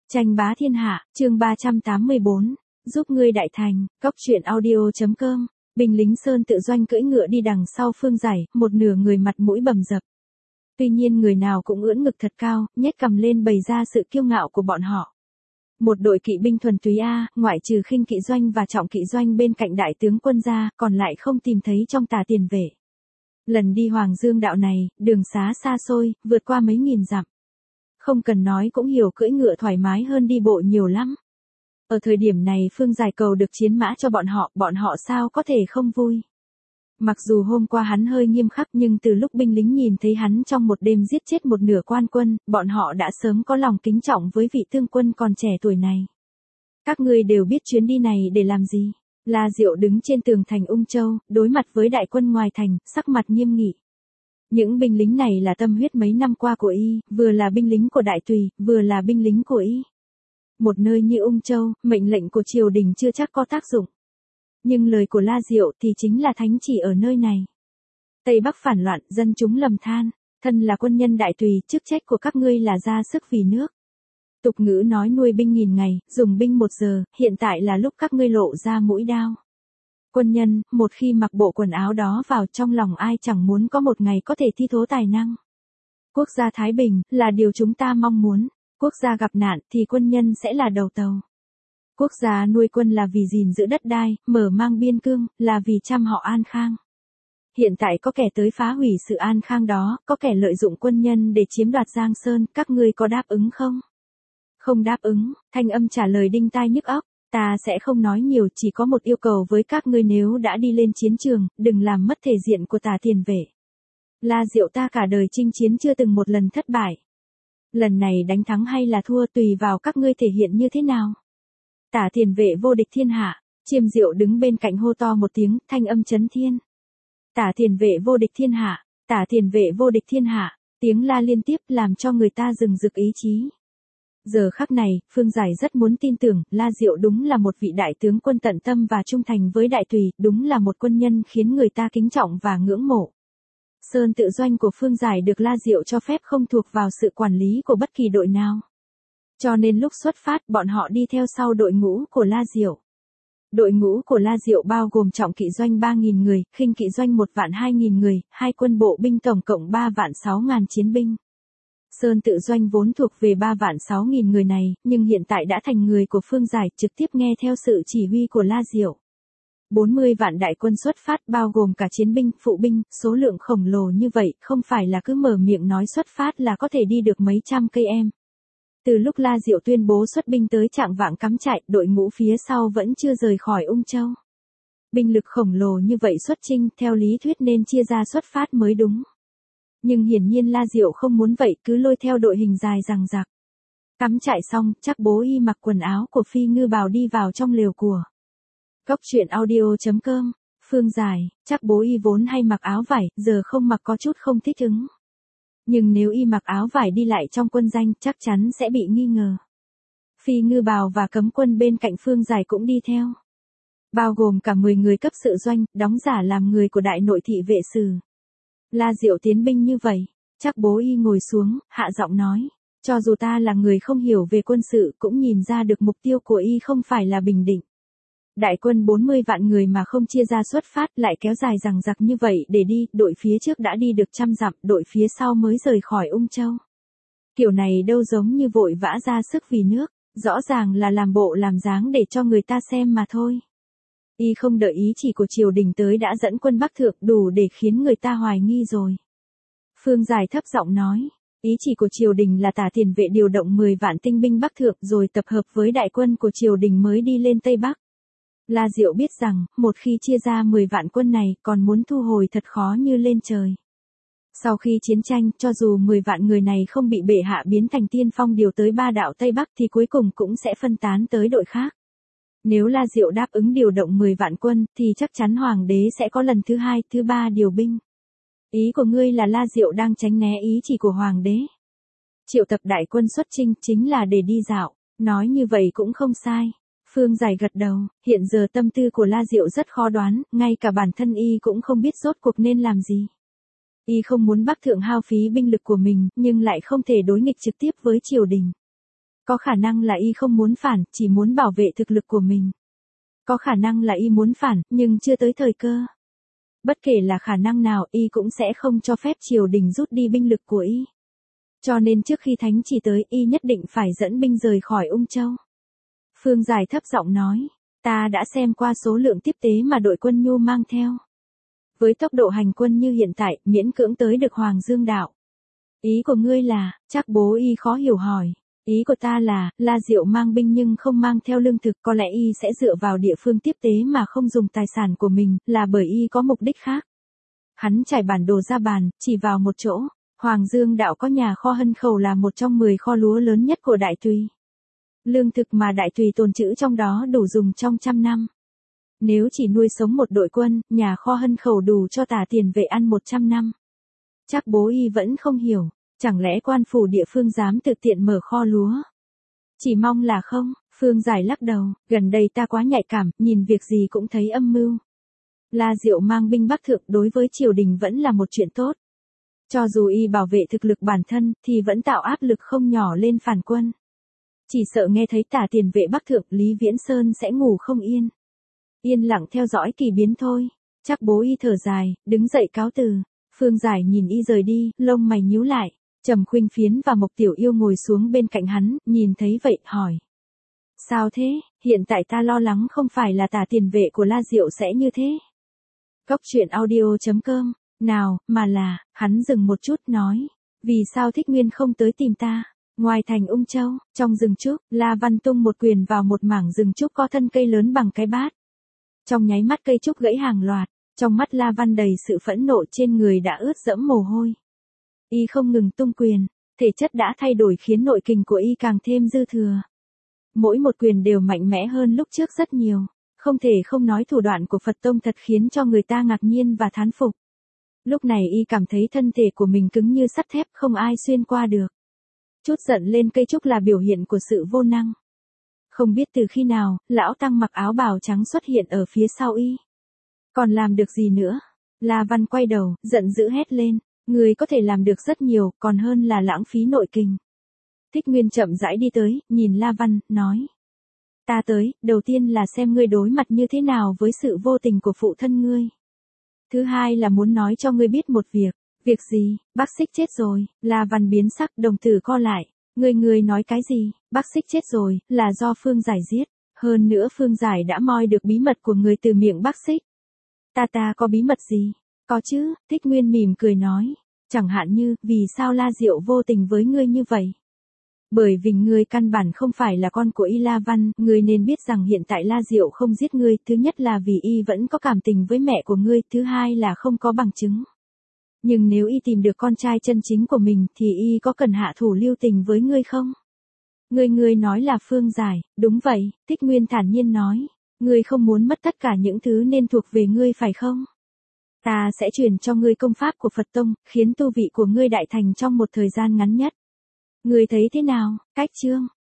Tranh bá thiên hạ, chương 384, giúp ngươi đại thành, cóc truyện audio.com, binh lính Sơn Tự Doanh cưỡi ngựa đi đằng sau Phương Giải, một nửa người mặt mũi bầm dập. Tuy nhiên người nào cũng ưỡn ngực thật cao, nhếch cằm lên bày ra sự kiêu ngạo của bọn họ. Một đội kỵ binh thuần túy A, ngoại trừ khinh kỵ doanh và trọng kỵ doanh bên cạnh đại tướng quân ra, còn lại không tìm thấy trong Tà Tiền Vệ. Lần đi Hoàng Dương đạo này, đường xá xa xôi, vượt qua mấy nghìn dặm. Không cần nói cũng hiểu cưỡi ngựa thoải mái hơn đi bộ nhiều lắm. Ở thời điểm này Phương Giải cầu được chiến mã cho bọn họ sao có thể không vui. Mặc dù hôm qua hắn hơi nghiêm khắc nhưng từ lúc binh lính nhìn thấy hắn trong một đêm giết chết một nửa quan quân, bọn họ đã sớm có lòng kính trọng với vị tướng quân còn trẻ tuổi này. Các ngươi đều biết chuyến đi này để làm gì. La Diệu đứng trên tường thành Ung Châu, đối mặt với đại quân ngoài thành, sắc mặt nghiêm nghị. Những binh lính này là tâm huyết mấy năm qua của y, vừa là binh lính của đại tùy, vừa là binh lính của y. Một nơi như Ung Châu, mệnh lệnh của triều đình chưa chắc có tác dụng. Nhưng lời của La Diệu thì chính là thánh chỉ ở nơi này. Tây Bắc phản loạn, dân chúng lầm than, thân là quân nhân đại tùy, chức trách của các ngươi là ra sức vì nước. Tục ngữ nói nuôi binh nghìn ngày, dùng binh 1 giờ, hiện tại là lúc các ngươi lộ ra mũi đao. Quân nhân, một khi mặc bộ quần áo đó vào trong lòng ai chẳng muốn có một ngày có thể thi thố tài năng. Quốc gia thái bình, là điều chúng ta mong muốn. Quốc gia gặp nạn thì quân nhân sẽ là đầu tàu. Quốc gia nuôi quân là vì gìn giữ đất đai, mở mang biên cương, là vì chăm họ an khang. Hiện tại có kẻ tới phá hủy sự an khang đó, có kẻ lợi dụng quân nhân để chiếm đoạt Giang Sơn, các ngươi có đáp ứng không? Không đáp ứng, thanh âm trả lời đinh tai nhức óc. Ta sẽ không nói nhiều, chỉ có một yêu cầu với các ngươi, nếu đã đi lên chiến trường, đừng làm mất thể diện của Tà Tiền Vệ. La Diệu ta cả đời chinh chiến chưa từng một lần thất bại. Lần này đánh thắng hay là thua tùy vào các ngươi thể hiện như thế nào. Tà Tiền Vệ vô địch thiên hạ, Chiêm Diệu đứng bên cạnh hô to một tiếng, thanh âm chấn thiên. Tà Tiền Vệ vô địch thiên hạ, Tà Tiền Vệ vô địch thiên hạ, tiếng la liên tiếp làm cho người ta rừng rực ý chí. Giờ khắc này, Phương Giải rất muốn tin tưởng, La Diệu đúng là một vị đại tướng quân tận tâm và trung thành với đại tùy, đúng là một quân nhân khiến người ta kính trọng và ngưỡng mộ. Sơn Tự Doanh của Phương Giải được La Diệu cho phép không thuộc vào sự quản lý của bất kỳ đội nào. Cho nên lúc xuất phát bọn họ đi theo sau đội ngũ của La Diệu. Đội ngũ của La Diệu bao gồm trọng kỵ doanh 3.000 người, khinh kỵ doanh 1.200.000 người, hai quân bộ binh tổng cộng 3.600.000 chiến binh. Sơn Tự Doanh vốn thuộc về 3.600.000 người này, nhưng hiện tại đã thành người của Phương Giải, trực tiếp nghe theo sự chỉ huy của La Diệu. 40 vạn đại quân xuất phát bao gồm cả chiến binh, phụ binh, số lượng khổng lồ như vậy, không phải là cứ mở miệng nói xuất phát là có thể đi được mấy trăm cây em. Từ lúc La Diệu tuyên bố xuất binh tới trạng vạng cắm trại, đội ngũ phía sau vẫn chưa rời khỏi Ung Châu. Binh lực khổng lồ như vậy xuất chinh, theo lý thuyết nên chia ra xuất phát mới đúng. Nhưng hiển nhiên La Diệu không muốn vậy, cứ lôi theo đội hình dài dằng dặc. Cắm trại xong, chắc bố y mặc quần áo của Phi Ngư Bào đi vào trong lều của. Cóc truyện audio.com, Phương Giải, chắc bố y vốn hay mặc áo vải, giờ không mặc có chút không thích ứng. Nhưng nếu y mặc áo vải đi lại trong quân danh, chắc chắn sẽ bị nghi ngờ. Phi Ngư Bào và cấm quân bên cạnh Phương Giải cũng đi theo. Bao gồm cả 10 người cấp sự doanh, đóng giả làm người của đại nội thị vệ sử. La Diệu tiến binh như vậy, chắc bố y ngồi xuống, hạ giọng nói. Cho dù ta là người không hiểu về quân sự cũng nhìn ra được mục tiêu của y không phải là bình định. Đại quân 40 vạn người mà không chia ra xuất phát lại kéo dài dằng dặc như vậy để đi, đội phía trước đã đi được 100 dặm, đội phía sau mới rời khỏi Ung Châu. Kiểu này đâu giống như vội vã ra sức vì nước, rõ ràng là làm bộ làm dáng để cho người ta xem mà thôi. Y không đợi ý chỉ của triều đình tới đã dẫn quân Bắc thượng, đủ để khiến người ta hoài nghi rồi. Phương Giải thấp giọng nói, ý chỉ của triều đình là Tà Tiền Vệ điều động 10 vạn tinh binh Bắc thượng rồi tập hợp với đại quân của triều đình mới đi lên Tây Bắc. La Diệu biết rằng, một khi chia ra 10 vạn quân này còn muốn thu hồi thật khó như lên trời. Sau khi chiến tranh, cho dù 10 vạn người này không bị bệ hạ biến thành tiên phong điều tới 3 đạo Tây Bắc thì cuối cùng cũng sẽ phân tán tới đội khác. Nếu La Diệu đáp ứng điều động 10 vạn quân, thì chắc chắn hoàng đế sẽ có lần thứ 2, thứ 3 điều binh. Ý của ngươi là La Diệu đang tránh né ý chỉ của hoàng đế. Triệu tập đại quân xuất chinh chính là để đi dạo, nói như vậy cũng không sai. Phương Giải gật đầu, hiện giờ tâm tư của La Diệu rất khó đoán, ngay cả bản thân y cũng không biết rốt cuộc nên làm gì. Y không muốn Bắc thượng hao phí binh lực của mình, nhưng lại không thể đối nghịch trực tiếp với triều đình. Có khả năng là y không muốn phản, chỉ muốn bảo vệ thực lực của mình. Có khả năng là y muốn phản, nhưng chưa tới thời cơ. Bất kể là khả năng nào, y cũng sẽ không cho phép triều đình rút đi binh lực của y. Cho nên trước khi thánh chỉ tới, y nhất định phải dẫn binh rời khỏi Ung Châu. Phương Giải thấp giọng nói, ta đã xem qua số lượng tiếp tế mà đội quân Nhu mang theo. Với tốc độ hành quân như hiện tại, miễn cưỡng tới được Hoàng Dương Đạo. Ý của ngươi là, Trác Bố Y khó hiểu hỏi. Ý của ta là, La Diệu mang binh nhưng không mang theo lương thực, có lẽ y sẽ dựa vào địa phương tiếp tế mà không dùng tài sản của mình, là bởi y có mục đích khác. Hắn trải bản đồ ra bàn, chỉ vào một chỗ. Hoàng Dương Đạo có nhà kho Hân Khẩu là một trong 10 kho lúa lớn nhất của Đại Tùy. Lương thực mà Đại Tùy tồn trữ trong đó đủ dùng trong 100 năm. Nếu chỉ nuôi sống một đội quân, nhà kho Hân Khẩu đủ cho Tả Tiền Vệ ăn 100 năm. Trác Bố Y vẫn không hiểu, chẳng lẽ quan phủ địa phương dám tự tiện mở kho lúa? Chỉ mong là không, Phương Giải lắc đầu, gần đây ta quá nhạy cảm, nhìn việc gì cũng thấy âm mưu. La Diệu mang binh bắc thượng đối với triều đình vẫn là một chuyện tốt. Cho dù y bảo vệ thực lực bản thân, thì vẫn tạo áp lực không nhỏ lên phản quân. Chỉ sợ nghe thấy Tả Tiền Vệ bắc thượng, Lý Viễn Sơn sẽ ngủ không yên. Yên lặng theo dõi kỳ biến thôi. Trác Bố Y thở dài, đứng dậy cáo từ. Phương Giải nhìn y rời đi, lông mày nhíu lại. Trầm Khuynh Phiến và Mộc Tiểu Yêu ngồi xuống bên cạnh hắn, nhìn thấy vậy, hỏi. Sao thế, hiện tại ta lo lắng không phải là Tả Tiền Vệ của La Diệu sẽ như thế. Cốc truyện audio.com, nào, mà là, hắn dừng một chút nói. Vì sao Thích Nguyên không tới tìm ta? Ngoài thành Ung Châu, trong rừng trúc, La Văn tung một quyền vào một mảng rừng trúc có thân cây lớn bằng cái bát. Trong nháy mắt cây trúc gãy hàng loạt, trong mắt La Văn đầy sự phẫn nộ, trên người đã ướt đẫm mồ hôi. Y không ngừng tung quyền, thể chất đã thay đổi khiến nội kình của y càng thêm dư thừa. Mỗi một quyền đều mạnh mẽ hơn lúc trước rất nhiều, không thể không nói thủ đoạn của Phật Tông thật khiến cho người ta ngạc nhiên và thán phục. Lúc này y cảm thấy thân thể của mình cứng như sắt thép, không ai xuyên qua được. Chút giận lên cây trúc là biểu hiện của sự vô năng. Không biết từ khi nào, lão tăng mặc áo bào trắng xuất hiện ở phía sau y. Còn làm được gì nữa? La Văn quay đầu, giận dữ hét lên. Người có thể làm được rất nhiều, còn hơn là lãng phí nội kình. Thích Nguyên chậm rãi đi tới, nhìn La Văn, nói. Ta tới, đầu tiên là xem ngươi đối mặt như thế nào với sự vô tình của phụ thân ngươi. Thứ hai là muốn nói cho ngươi biết một việc. Việc gì? Bác Xích chết rồi. La Văn biến sắc, đồng tử co lại. Ngươi nói cái gì? Bác Xích chết rồi, là do Phương Giải giết. Hơn nữa Phương Giải đã moi được bí mật của người từ miệng bác Xích. Ta có bí mật gì? Có chứ, Thích Nguyên mỉm cười nói. Chẳng hạn như, vì sao La Diệu vô tình với ngươi như vậy? Bởi vì ngươi căn bản không phải là con của Y La Văn, ngươi nên biết rằng hiện tại La Diệu không giết ngươi, thứ nhất là vì y vẫn có cảm tình với mẹ của ngươi, thứ hai là không có bằng chứng. Nhưng nếu y tìm được con trai chân chính của mình, thì y có cần hạ thủ lưu tình với ngươi không? Ngươi nói là Phương Giải, đúng vậy, Thích Nguyên thản nhiên nói. Ngươi không muốn mất tất cả những thứ nên thuộc về ngươi phải không? Ta sẽ truyền cho ngươi công pháp của Phật Tông, khiến tu vị của ngươi đại thành trong một thời gian ngắn nhất. Ngươi thấy thế nào? Cách chương